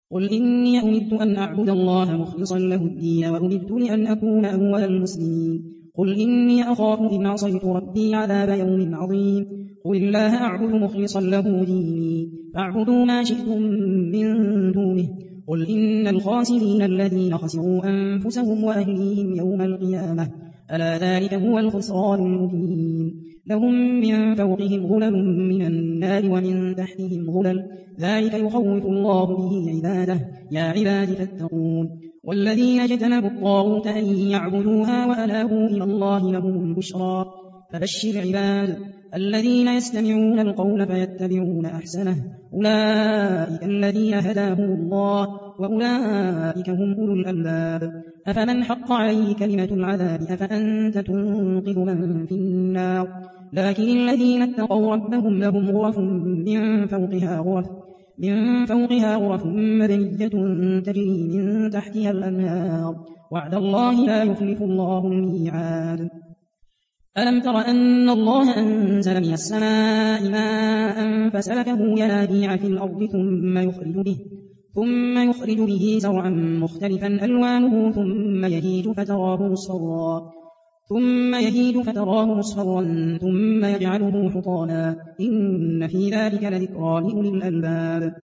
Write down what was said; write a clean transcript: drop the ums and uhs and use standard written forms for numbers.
قل إني أمرت أن أعبد الله مخلصا له الدين وأمرت لأن أكون أول المسلمين قل إني أخاف إن عصيت ربي عذاب يوم عظيم قل الله أعبد مخلصا له ديني فاعبدوا ما شئتم من دونه قل إن الخاسرين الذين خسروا أنفسهم وأهليهم يوم القيامة ألا ذلك هو الخسران المبين لهم من فوقهم غلل من النار ومن تحتهم غلل ذلك يخوف الله به عباده يا عباد فاتقون والذين اجتنبوا الطاغوت أن يعبدوها وأنابوا إلى الله لهم البشرى فبشر عباد الذين يستمعون القول فيتبعون أحسنه أولئك الذين هداهم الله وأولئك هم أولو الألباب أفمن حق عليه كلمة العذاب أفأنت تنقذ من في النار لكن الذين اتقوا ربهم لهم غرف من فوقها غرف مبنية تجري من تحتها الأنهار وعد الله لا يخلف الله الميعاد ألم تر أن الله أنزل من السماء ماء فسلكه ينابيع في الأرض ثم يخرج به زرعا مختلفا ألوانه ثم يهيج فتراه مصفرا ثم يجعله حطاما إن في ذلك لذكرى لأولي الألباب